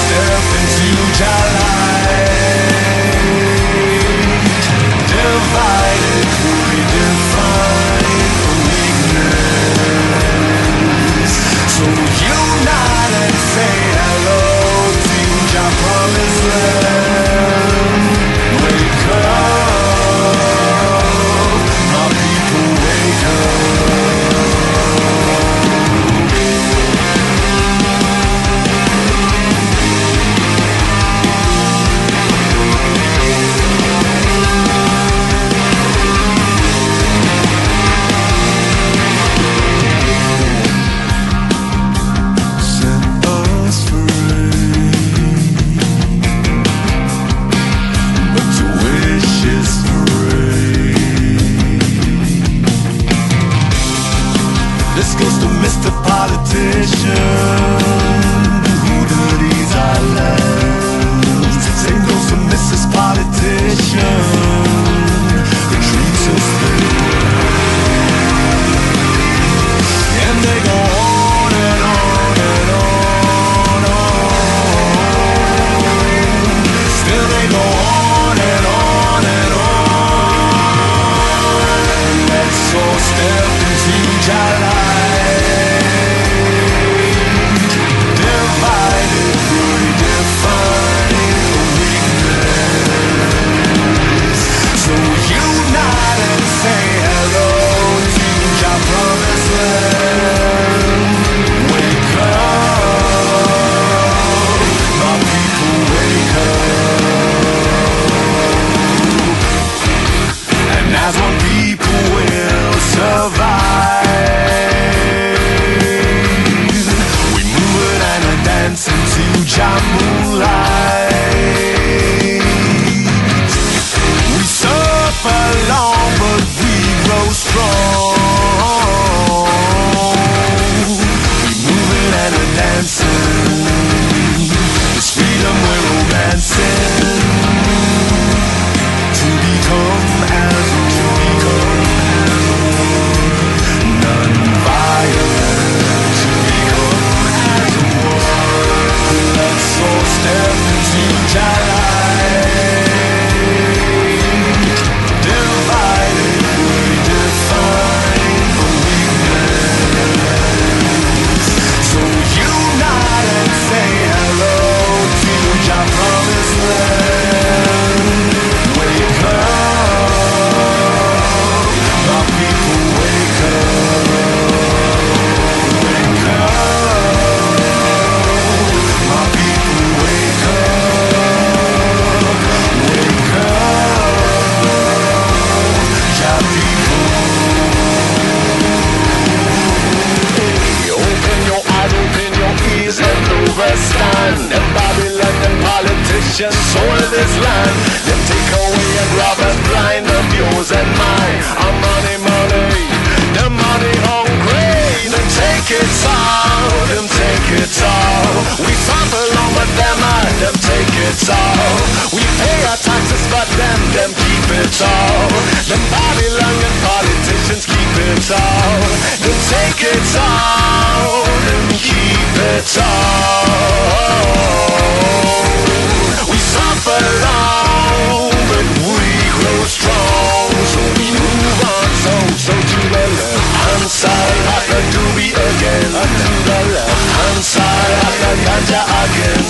step into light. Divided, we define weakness. So unite and say hello to your promised land. Wake up, my people, wake up. This goes to Mr. Politician, who dirties our lands. Same goes to Mrs. Politician, who treats us fair. And they go on and on and on, still they go on and on and on. Let's all step into Jala. As one people will survive, we move and we dance into Jah moonlight. We suffer long, but we grow strong. We moving and we dancing. This freedom we're romancing to become as step into light. Divided, we define weakness. So unite and say hello to your promised land. Wake up, my people, wake up. Wake up, my people, wake up. Stand. Them Babylon, them politicians sold this land. Them take away and rob and blind the yours and mine. I'm money, money, them money hungry. Them take it all, them take it all. We suffer long but them take it all. We pay our taxes but them keep it all. Them Babylon and politicians keep it all. Them take it all, them keep it all. We suffer long, but we grow strong. So we move on, so to the left-hand side, after do we again. To the left-hand side, after ganja again.